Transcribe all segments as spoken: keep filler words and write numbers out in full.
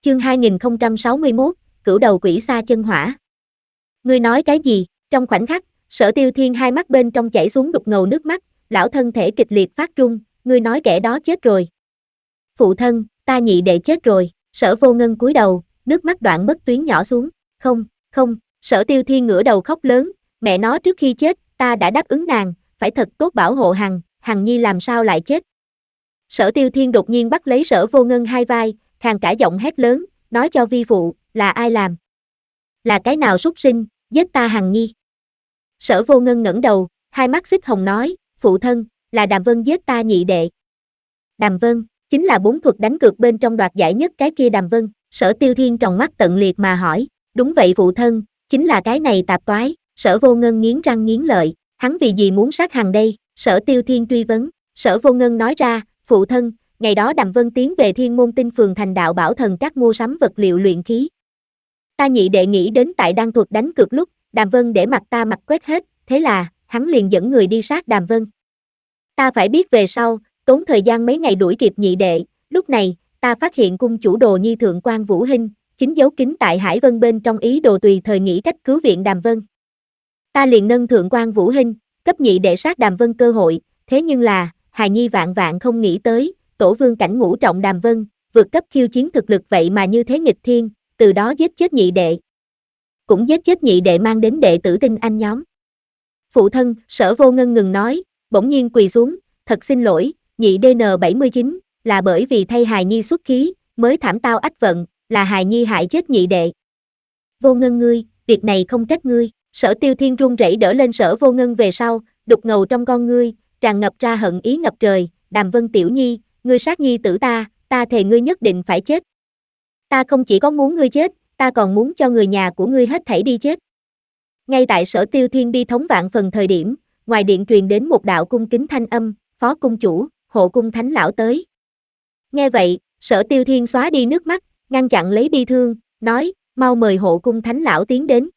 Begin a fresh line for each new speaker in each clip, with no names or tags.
Chương hai nghìn không trăm sáu mươi mốt, Cửu đầu quỷ xa chân hỏa. Ngươi nói cái gì? Trong khoảnh khắc, Sở Tiêu Thiên hai mắt bên trong chảy xuống đục ngầu nước mắt, lão thân thể kịch liệt phát run, ngươi nói kẻ đó chết rồi. Phụ thân, ta nhị đệ chết rồi. Sở Vô Ngân cúi đầu, nước mắt đoạn mất tuyến nhỏ xuống. Không, không, Sở Tiêu Thiên ngửa đầu khóc lớn, mẹ nó trước khi chết, ta đã đáp ứng nàng, phải thật tốt bảo hộ Hằng, Hằng Nhi làm sao lại chết. Sở Tiêu Thiên đột nhiên bắt lấy Sở Vô Ngân hai vai, khàn cả giọng hét lớn, nói cho vi phụ, là ai làm? Là cái nào súc sinh, giết ta Hằng Nhi? Sở Vô Ngân ngẩng đầu, hai mắt xích hồng nói, phụ thân, là Đàm Vân giết ta nhị đệ. Đàm Vân, chính là bốn thuật đánh cược bên trong đoạt giải nhất cái kia Đàm Vân. Sở Tiêu Thiên tròng mắt tận liệt mà hỏi, đúng vậy phụ thân, chính là cái này tạp toái. Sở Vô Ngân nghiến răng nghiến lợi, hắn vì gì muốn sát Hằng đây? Sở Tiêu Thiên truy vấn. Sở Vô Ngân nói ra, phụ thân, ngày đó Đàm Vân tiến về Thiên Môn Tinh Phường thành đạo bảo thần các mua sắm vật liệu luyện khí. Ta nhị đệ nghĩ đến tại đang thuật đánh cược lúc, Đàm Vân để mặt ta mặt quét hết, thế là, hắn liền dẫn người đi sát Đàm Vân. Ta phải biết về sau, tốn thời gian mấy ngày đuổi kịp nhị đệ, lúc này, ta phát hiện cung chủ Đồ Nhi Thượng quan Vũ Hinh, chính giấu kín tại Hải Vân bên trong ý đồ tùy thời nghĩ cách cứu viện Đàm Vân. Ta liền nâng Thượng quan Vũ Hinh, cấp nhị đệ sát Đàm Vân cơ hội, thế nhưng là, hài nhi vạn vạn không nghĩ tới, tổ vương cảnh ngũ trọng Đàm Vân, vượt cấp khiêu chiến thực lực vậy mà như thế nghịch thiên, từ đó giết chết nhị đệ. Cũng giết chết nhị đệ mang đến đệ tử tinh anh nhóm. Phụ thân, Sở Vô Ngân ngừng nói, bỗng nhiên quỳ xuống, thật xin lỗi, nhị đê en bảy mươi chín, là bởi vì thay hài nhi xuất khí, mới thảm tao ách vận, là hài nhi hại chết nhị đệ. Vô Ngân ngươi, việc này không trách ngươi. Sở Tiêu Thiên run rẩy đỡ lên Sở Vô Ngân về sau, đục ngầu trong con ngươi, tràn ngập ra hận ý ngập trời, Đàm Vân tiểu nhi, ngươi sát nhi tử ta, ta thề ngươi nhất định phải chết. Ta không chỉ có muốn ngươi chết, ta còn muốn cho người nhà của ngươi hết thảy đi chết. Ngay tại Sở Tiêu Thiên bi thống vạn phần thời điểm, ngoài điện truyền đến một đạo cung kính thanh âm, phó cung chủ, hộ cung thánh lão tới. Nghe vậy, Sở Tiêu Thiên xóa đi nước mắt, ngăn chặn lấy bi thương, nói, mau mời hộ cung thánh lão tiến đến.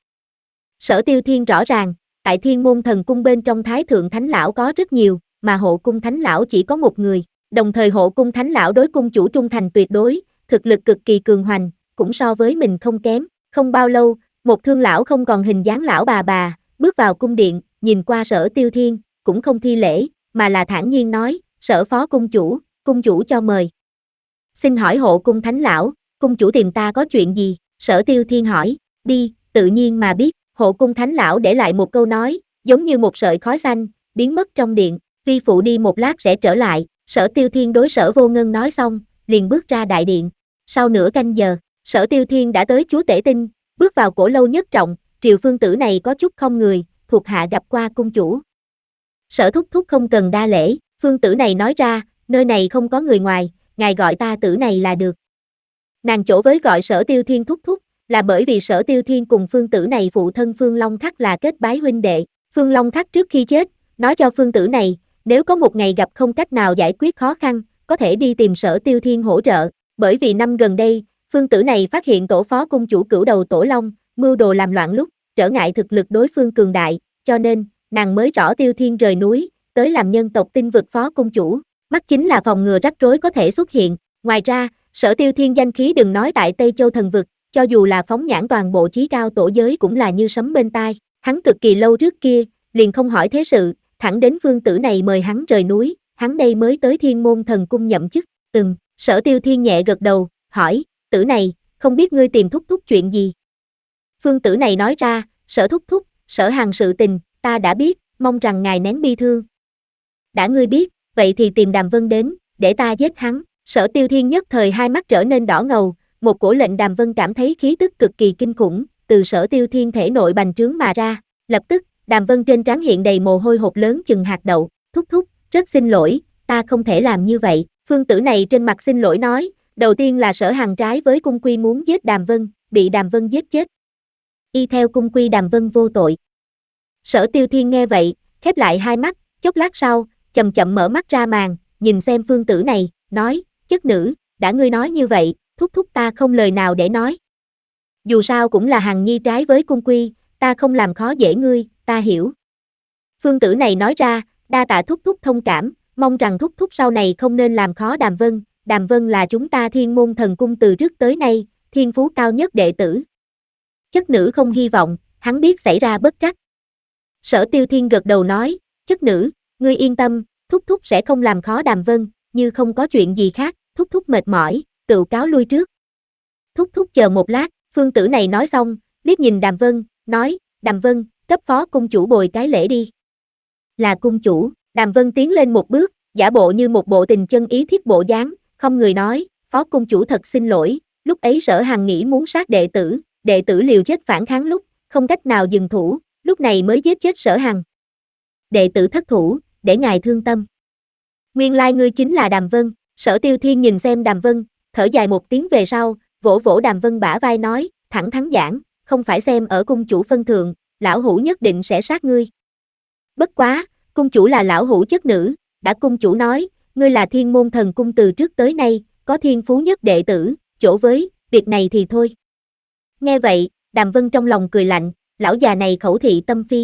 Sở Tiêu Thiên rõ ràng, tại Thiên Môn Thần Cung bên trong Thái Thượng Thánh Lão có rất nhiều, mà hộ cung thánh lão chỉ có một người, đồng thời hộ cung thánh lão đối cung chủ trung thành tuyệt đối, thực lực cực kỳ cường hoành, cũng so với mình không kém. Không bao lâu, một thương lão không còn hình dáng lão bà bà, bước vào cung điện, nhìn qua Sở Tiêu Thiên, cũng không thi lễ, mà là thản nhiên nói, Sở phó cung chủ, cung chủ cho mời. Xin hỏi hộ cung thánh lão, cung chủ tìm ta có chuyện gì? Sở Tiêu Thiên hỏi, đi, tự nhiên mà biết. Hộ cung thánh lão để lại một câu nói, giống như một sợi khói xanh, biến mất trong điện, vi phụ đi một lát sẽ trở lại. Sở Tiêu Thiên đối Sở Vô Ngân nói xong, liền bước ra đại điện. Sau nửa canh giờ, Sở Tiêu Thiên đã tới chúa tể tinh, bước vào cổ lâu nhất trọng, Triều Phương Tử này có chút không người, thuộc hạ gặp qua cung chủ. Sở thúc thúc không cần đa lễ, Phương Tử này nói ra, nơi này không có người ngoài, ngài gọi ta Tử này là được. Nàng chỗ với gọi Sở Tiêu Thiên thúc thúc, là bởi vì Sở Tiêu Thiên cùng Phương Tử này phụ thân Phương Long Khắc là kết bái huynh đệ. Phương Long Khắc trước khi chết, nói cho Phương Tử này, nếu có một ngày gặp không cách nào giải quyết khó khăn, có thể đi tìm Sở Tiêu Thiên hỗ trợ. Bởi vì năm gần đây, Phương Tử này phát hiện tổ phó cung chủ Cửu đầu Tổ Long, mưu đồ làm loạn lúc, trở ngại thực lực đối phương cường đại, cho nên, nàng mới rõ Tiêu Thiên rời núi, tới làm nhân tộc tinh vực phó cung chủ. Mắt chính là phòng ngừa rắc rối có thể xuất hiện. Ngoài ra, Sở Tiêu Thiên danh khí đừng nói tại Tây Châu thần vực, cho dù là phóng nhãn toàn bộ chí cao tổ giới cũng là như sấm bên tai. Hắn cực kỳ lâu trước kia, liền không hỏi thế sự, thẳng đến Phương Tử này mời hắn rời núi, hắn đây mới tới Thiên Môn Thần Cung nhậm chức. Ừm, Sở Tiêu Thiên nhẹ gật đầu, hỏi, Tử này, không biết ngươi tìm thúc thúc chuyện gì? Phương Tử này nói ra, Sở thúc thúc, Sở Hằng sự tình, ta đã biết, mong rằng ngài nén bi thương. Đã ngươi biết, vậy thì tìm Đàm Vân đến, để ta giết hắn. Sở Tiêu Thiên nhất thời hai mắt trở nên đỏ ngầu, một cổ lệnh Đàm Vân cảm thấy khí tức cực kỳ kinh khủng, từ Sở Tiêu Thiên thể nội bành trướng mà ra. Lập tức, Đàm Vân trên trán hiện đầy mồ hôi hột lớn chừng hạt đậu, thúc thúc, rất xin lỗi, ta không thể làm như vậy. Phương Tử này trên mặt xin lỗi nói, đầu tiên là Sở Hằng trái với cung quy muốn giết Đàm Vân, bị Đàm Vân giết chết. Y theo cung quy Đàm Vân vô tội. Sở Tiêu Thiên nghe vậy, khép lại hai mắt, chốc lát sau, chậm chậm mở mắt ra màn, nhìn xem Phương Tử này, nói, chất nữ, đã ngươi nói như vậy, thúc thúc ta không lời nào để nói. Dù sao cũng là Hằng nhi trái với cung quy, ta không làm khó dễ ngươi, ta hiểu. Phương Tử này nói ra, đa tạ thúc thúc thông cảm, mong rằng thúc thúc sau này không nên làm khó Đàm Vân. Đàm Vân là chúng ta Thiên Môn Thần Cung từ trước tới nay, thiên phú cao nhất đệ tử. Chất nữ không hy vọng, hắn biết xảy ra bất trắc. Sở Tiêu Thiên gật đầu nói, chất nữ, ngươi yên tâm, thúc thúc sẽ không làm khó Đàm Vân, như không có chuyện gì khác, thúc thúc mệt mỏi, tựu cáo lui trước. Thúc thúc chờ một lát, phương tử này nói xong, liếc nhìn Đàm Vân, nói, Đàm Vân, cấp phó cung chủ bồi cái lễ đi. Là cung chủ, Đàm Vân tiến lên một bước, giả bộ như một bộ tình chân ý thiết bộ dáng, không người nói, phó cung chủ thật xin lỗi, lúc ấy Sở Hằng nghĩ muốn sát đệ tử, đệ tử liều chết phản kháng lúc, không cách nào dừng thủ, lúc này mới giết chết Sở Hằng. Đệ tử thất thủ, để ngài thương tâm. Nguyên lai ngươi chính là Đàm Vân, Sở Tiêu Thiên nhìn xem Đàm Vân, thở dài một tiếng về sau, vỗ vỗ Đàm Vân bả vai nói, thẳng thắn giảng, không phải xem ở cung chủ phân thượng, lão hủ nhất định sẽ sát ngươi. Bất quá, cung chủ là lão hủ chất nữ, đã cung chủ nói, ngươi là Thiên Môn Thần Cung từ trước tới nay, có thiên phú nhất đệ tử, chỗ với, việc này thì thôi. Nghe vậy, Đàm Vân trong lòng cười lạnh, lão già này khẩu thị tâm phi.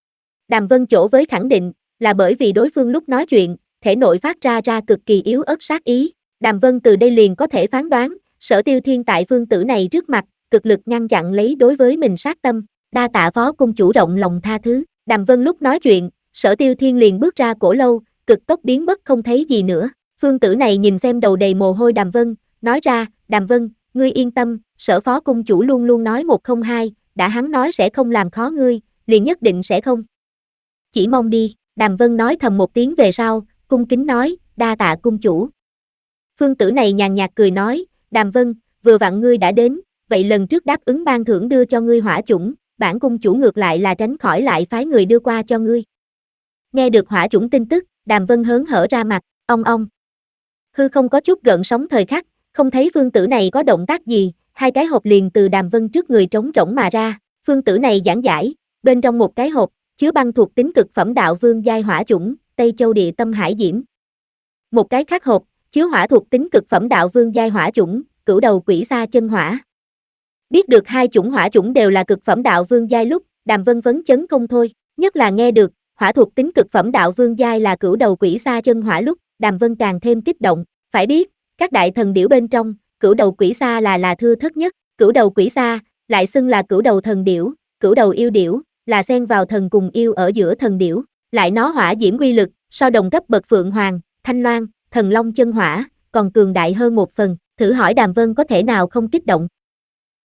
Đàm Vân chỗ với khẳng định, là bởi vì đối phương lúc nói chuyện, thể nội phát ra ra cực kỳ yếu ớt sát ý. Đàm Vân từ đây liền có thể phán đoán, Sở Tiêu Thiên tại phương tử này trước mặt, cực lực ngăn chặn lấy đối với mình sát tâm, đa tạ phó cung chủ rộng lòng tha thứ. Đàm Vân lúc nói chuyện, Sở Tiêu Thiên liền bước ra cổ lâu, cực tốc biến mất không thấy gì nữa. Phương tử này nhìn xem đầu đầy mồ hôi Đàm Vân, nói ra, Đàm Vân, ngươi yên tâm, Sở phó cung chủ luôn luôn nói một không hai, đã hắn nói sẽ không làm khó ngươi, liền nhất định sẽ không. Chỉ mong đi, Đàm Vân nói thầm một tiếng về sau, cung kính nói, đa tạ cung chủ. Phương tử này nhàn nhạt cười nói, Đàm Vân, vừa vặn ngươi đã đến, vậy lần trước đáp ứng ban thưởng đưa cho ngươi hỏa chủng, bản cung chủ ngược lại là tránh khỏi lại phái người đưa qua cho ngươi. Nghe được hỏa chủng tin tức, Đàm Vân hớn hở ra mặt, ong ong. Hư không có chút gợn sóng thời khắc, không thấy phương tử này có động tác gì, hai cái hộp liền từ Đàm Vân trước người trống rỗng mà ra, phương tử này giảng giải, bên trong một cái hộp, chứa băng thuộc tính cực phẩm đạo vương giai hỏa chủng, Tây Châu Địa Tâm Hải Diễm. Một cái khác hộp, chứa hỏa thuộc tính cực phẩm đạo vương giai hỏa chủng, Cửu Đầu Quỷ Sa Chân Hỏa. Biết được hai chủng hỏa chủng đều là cực phẩm đạo vương giai lúc, Đàm Vân vấn chấn không thôi, nhất là nghe được, hỏa thuộc tính cực phẩm đạo vương giai là Cửu Đầu Quỷ Sa Chân Hỏa lúc, Đàm Vân càng thêm kích động, phải biết, các đại thần điểu bên trong, Cửu Đầu Quỷ Sa là là thưa thất nhất, Cửu Đầu Quỷ Sa, lại xưng là Cửu Đầu Thần Điểu, Cửu Đầu Yêu Điểu, là xen vào thần cùng yêu ở giữa thần điểu, lại nó hỏa diễm uy lực, so đồng cấp bậc Phượng Hoàng, Thanh Loan, Thần Long Chân Hỏa, còn cường đại hơn một phần, thử hỏi Đàm Vân có thể nào không kích động.